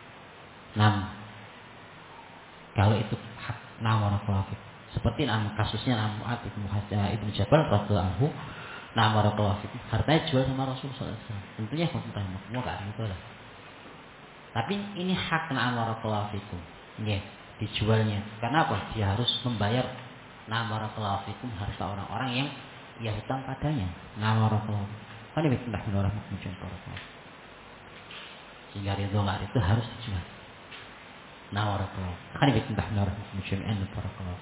Kalau itu hak, barakallahu fikum. Seperti kasusnya Mu'adz ibn Jabal radhiyallahu anhu, barakallahu fikum, hartanya jual sama Rasulullah SAW. Tentunya pemerintah semua enggak gitu lah. Tapi ini hak barakallahu fikum. Ya, dijualnya. Karena apa? Dia harus membayar barakallahu fikum harta orang-orang yang ia hutang padanya. Barakallahu fikum. Kan ini pindah orang mungkin barakallahu. Sehingga ridho itu harus dijual. Barakallahu. Kan ini pindah orang mungkin barakallahu.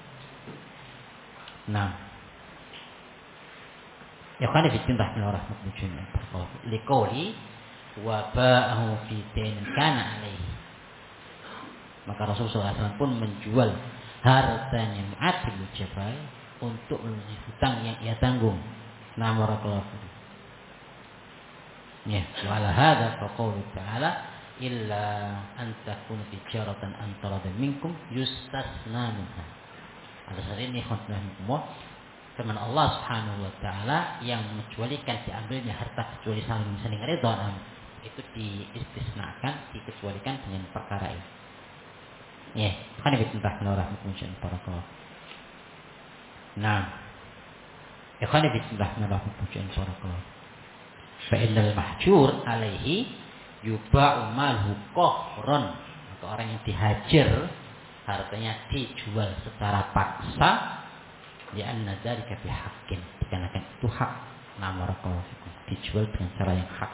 Ya kan ini pindah orang mungkin barakallahu. Liqauli wa ba'ahu fi dain kana alaihi. Maka Rasulullah SAW pun menjual hartanya Mu'adz bin Jabal untuk melunasi hutang yang ia tanggung. Barakallahu. Ya, wala hadza faqulu ta'ala illa an takuna tijaratan antara minkum yustasna minha. Ada saat ini khutbahnya firman Allah Subhanahu wa taala yang mengecualikan diambilnya harta kecuali saling ridha, itu diistisnakan, dikecualikan dengan perkara ini. Ya, kan ditentang rahmatullah barakallahu. Ya kan ditentang rahmatullah barakallahu. Fa innal mahjur alaihi yuba'u malhu qahran. Maka orang yang dihajar hartanya dijual secara paksa, ya anna dzalika bi haqqin, dikarenakan itu hak. Barakallahu fikum, dijual dengan cara yang hak.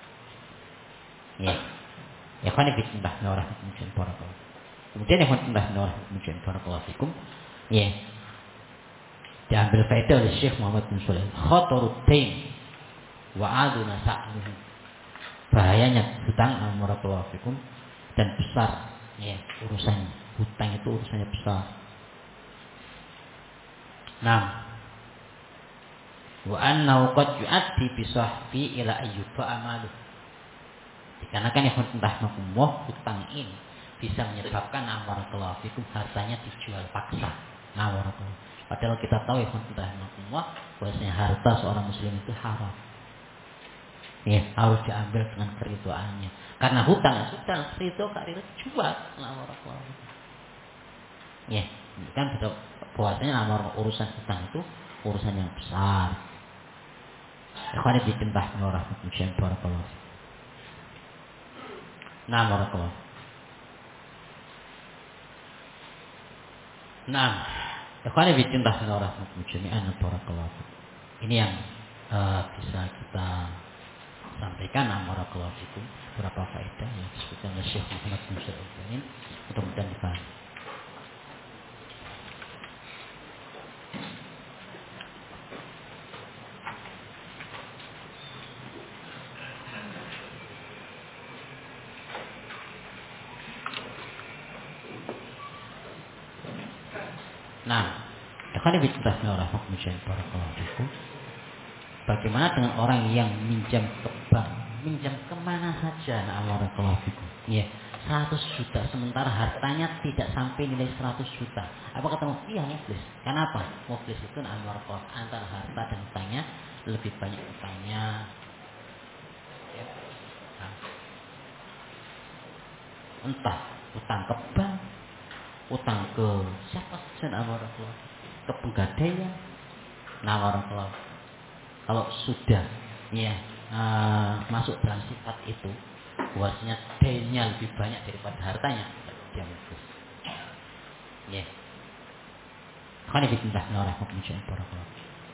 Ya kan ditentang rahmatullah barakallahu. Kemudian yang hendak menunjukkan barakallahu fikum, ya, diambil faedah oleh Syekh Muhammad bin Shalih, khatarud dain wa aduna sa'nuhu, bahayanya hutang barakallahu fikum, dan besar ya urusannya. Hutang itu urusannya besar. Wa annahu qad yu'addi bi sahbi ila ayyuba amaluh, dikarenakan yang hendak hutang ini bisa menyebabkan barakallahu fikum hartanya dijual paksa. Barakallahu. Padahal kita tahu ya bahwasanya harta seorang muslim itu haram. Ya, harus diambil dengan keridhaannya. Karena hutang sudah ridho jual. Barakallahu. Ya, kan betul bahwasanya urusan hutang itu urusan yang besar. Ikhwan ditentah orang muslim barakallahu. Barakallahu. Ikhwan fillah rahmatullahi jami'an barakallahu. Ini yang bisa kita sampaikan barakallahu fikum, beberapa faedah yang disebutkan oleh Syekh Muhammad bin Shalih untuk mudah dipahami. Bagaimana dengan orang yang minjam ke bank, minjam kemana saja, barakallahu fikum, ya, 100 juta, sementara hartanya tidak sampai nilai 100 juta. Apa kata muflis? Iya, muflis. Kenapa? Muflis itu barakallahu antara harta dan utangnya lebih banyak utangnya. Ya. Entah utang ke bank, utang ke siapa saja, barakallahu, ke penggadaian, barakallahu. Kalau sudah ya masuk dalam sifat itu, bahwasanya dainnya lebih banyak daripada hartanya, dia muflis. Ya. Kan itu tentang orang hukum syariat barakallahu.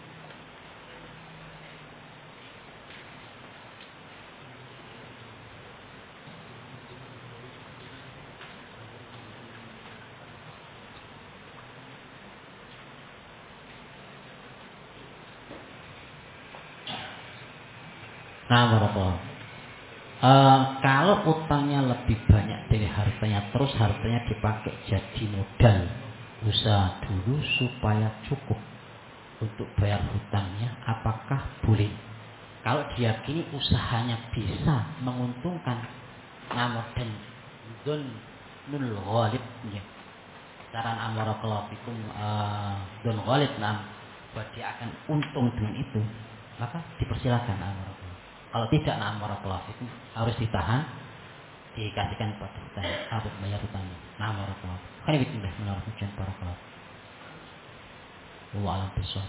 Barakallahu. Kalau utangnya lebih banyak dari hartanya, terus hartanya dipakai jadi modal usaha dulu supaya cukup untuk bayar hutangnya, apakah boleh? Kalau diyakini usahanya bisa menguntungkan, namun dan dzannul ghalibnya, saran amarakallahu fikum don ghalib bahwa dia akan untung dengan itu, maka dipersilakan amarakallahu. Kalau tidak amarakallahu fikum harus ditahan, dikasihkan kepada hutang, harus bayar hutangnya. Amarakallahu. Kan itu menurut ujian barakallahu. Wallahu a'lam bishawab.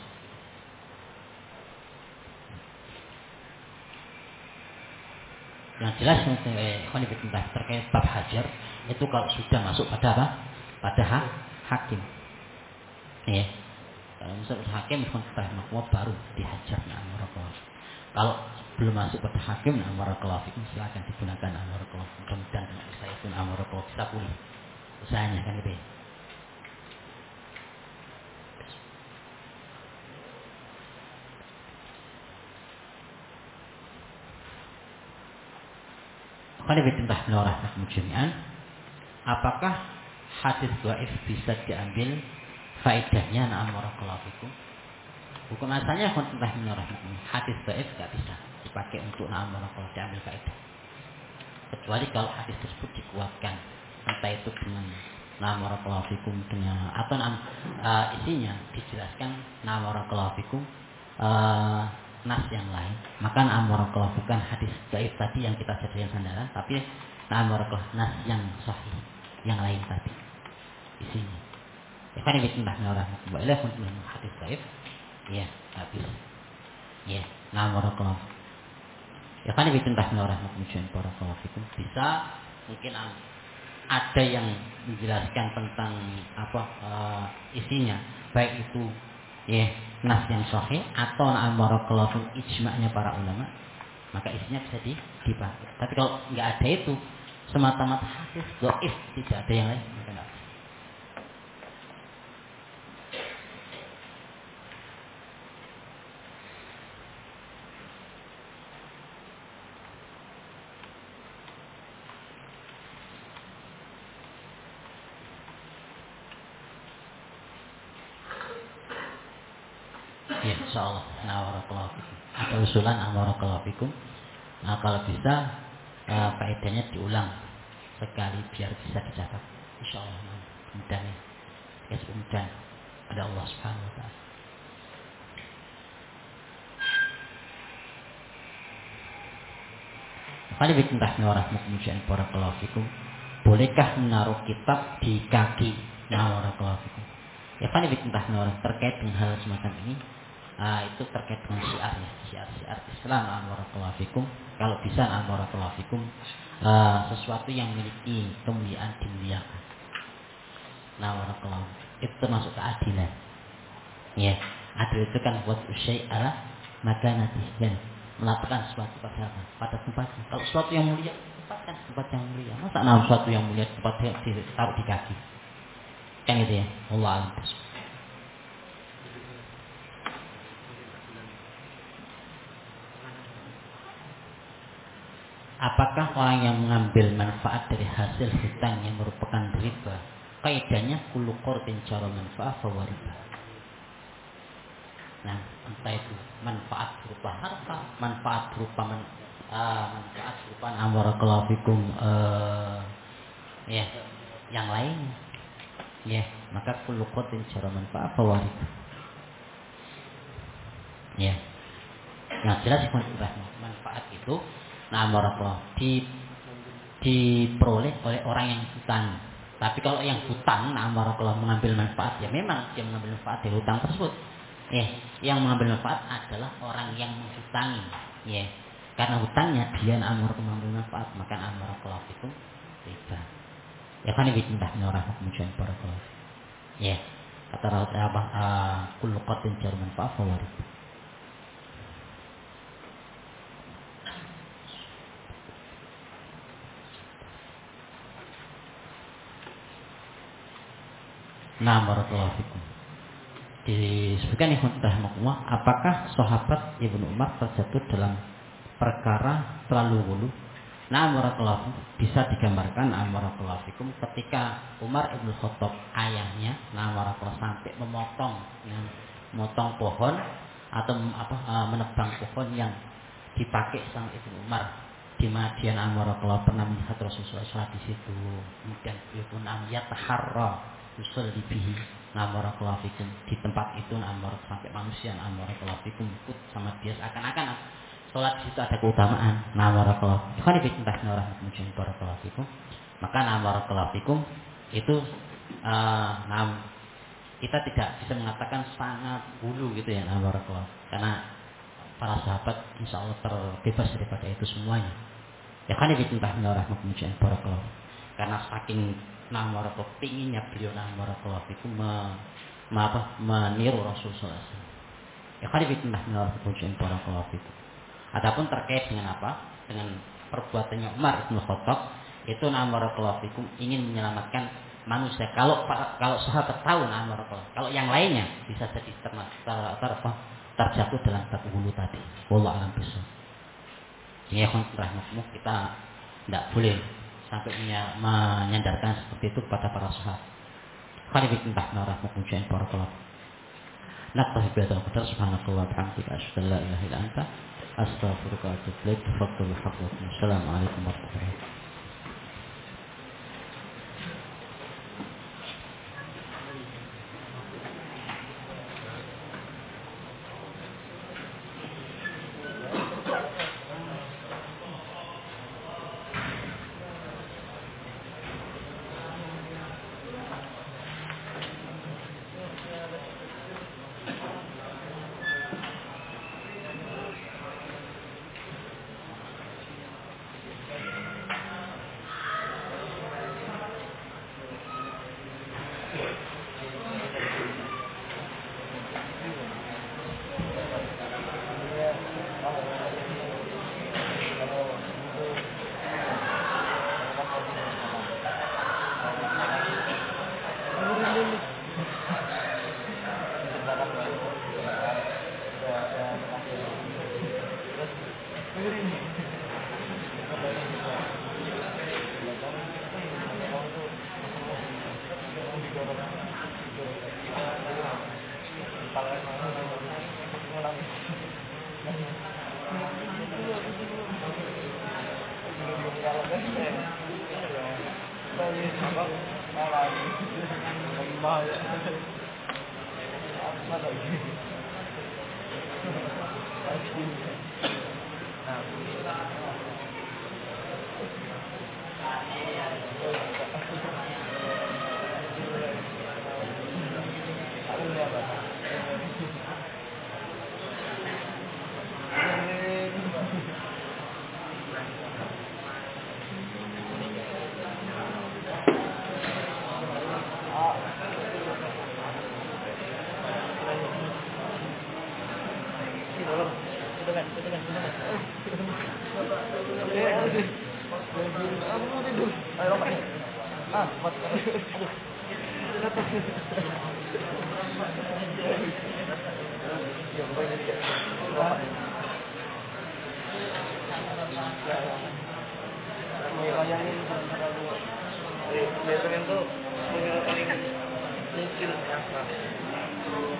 Yang jelas terkait bab hajar itu kalau sudah masuk pada apa? Pada hakim. Ya. Kalau masuk pada hakim baru dihajar amarakallahu. Kalau belum masuk pada hakim amarakallahu fikum silakan digunakan amarakallahu. Mudah-mudahan saya pun amarakallahu bisa pulih. Usahanya kan itu. Apakah hadis dhaif bisa diambil faedahnya barakallahu fikum? Hukum asalnya hadis dhaif tidak bisa dipakai untuk barakallahu diambil faedah. Kecuali kalau hadis tersebut dikuatkan, entah itu dengan barakallahu fikum dengan atau isinya dijelaskan barakallahu fikum nas yang lain, maka barakallahu bukan hadis dhaif tadi yang kita jadikan sandaran, tapi barakallahu nas yang sahih yang lain tadi isinya. Ya kan bismillahirrahmanirrahim. Hadis dhaif ya habis. Ya, barakallahu. Ya kan bismillahirrahmanirrahim. Barakallahu fikum. Bisa mungkin ada yang menjelaskan tentang isinya, baik itu ya nas yang sahih atau barakallahu ijma'nya para ulama, maka isinya bisa dipakai. Tapi kalau nggak ada itu, semata-mata hadis dhaif, tidak ada yang lain, maka nggak bisa. Ya, insyaallah. Barakallahu fikum. Ada usulan barakallahu fikum. Nah, kalau bisa faedahnya diulang sekali biar bisa dicatat. Insyaallah. Mudah-mudahan ya. Mudah pada Allah Subhanahu wa taala. Barakallahu fikum. Bolehkah menaruh kitab di kaki? Barakallahu fikum. Ya kan terkait dengan hal semacam ini. Itu terkait dengan syiar Islam barakallahu fikum. Kalau bisa barakallahu fikum sesuatu yang memiliki kemuliaan dimuliakan. Barakallahu. Itu termasuk keadilan. Ya, adil itu kan buat syai' ala makanati, dan melakukan sesuatu pada tempatnya. Kalau sesuatu yang mulia, tempatkan tempat yang mulia. Masa sesuatu yang mulia tempatnya ditaruh di kaki? Kan gitu ya. Allah a'lam. Apakah orang yang mengambil manfaat dari hasil hutang yang merupakan riba, kaidahnya kullu qardin jara manfaat fa riba. Nah, entah itu manfaat berupa harta, manfaat berupa barakallahu fikum ya yang lain. Ya, maka kullu qardin jara manfaat fa riba. Ya. Nah, jelas manfaat itu barakallahu diperoleh oleh orang yang hutang. Tapi kalau yang hutang barakallahu mengambil manfaat, ya memang dia mengambil manfaat dari hutang tersebut. Ya, yang mengambil manfaat adalah orang yang menghutangi. Ya, karena hutangnya dia mengambil manfaat, maka barakallahu itu riba. Ya kan ini orang hukum barakallahu. Ya, kata raut kullu qardin jar manfaat fa riba. Barakallahu fikum. Disebutkan rahimahullah, apakah sahabat Ibnu Umar terjatuh dalam perkara terlalu hulu? Barakallahu bisa digambarkan barakallahu fikum ketika Umar Ibnu Khattab ayahnya barakallahu sampai memotong pohon atau menebang pohon yang dipakai sama Ibnu Umar di Madian barakallahu pernah melihat Rasulullah SAW di situ. Kemudian beliau pun yataharra yusalli bihi barakallahu fikum. Di tempat itu sampai manusia barakallahu fikum ikut sama dia seakan-akan salat di situ ada keutamaan barakallahu. Ikhwan fillah barakallahu fikum. Maka barakallahu fikum itu kita tidak bisa mengatakan sangat hulu gitu ya barakallahu. Karena para sahabat insya Allah terbebas daripada itu semuanya. Ya kan barakallahu barakallahu. Karena saking barakallahu pinginnya beliau barakallahu itu meniru Rasulullah SAW. Ya kan barakallahu itu. Adapun terkait dengan apa? Dengan perbuatannya Umar bin Khattab itu barakallahu ingin menyelamatkan manusia. Kalau sahabat tahu barakallahu, kalau yang lainnya bisa jadi terjatuh dalam bab hulu tadi. Wallahu a'lam bishawab. Ya rahmatullah, kita tidak boleh sampai menyandarkan seperti itu kepada para sahabat. Khali bikinlah narah mukujain barakallahu. Naktahi bihadzal qadar subhanakallah bihamdika asyhadu an la ilaha illa anta astaghfiruka wa atubu ilaik. Tafadhalu haqqakum. Assalamualaikum warahmatullahi wabarakatuh. Biasanya tuh paling mungkin apa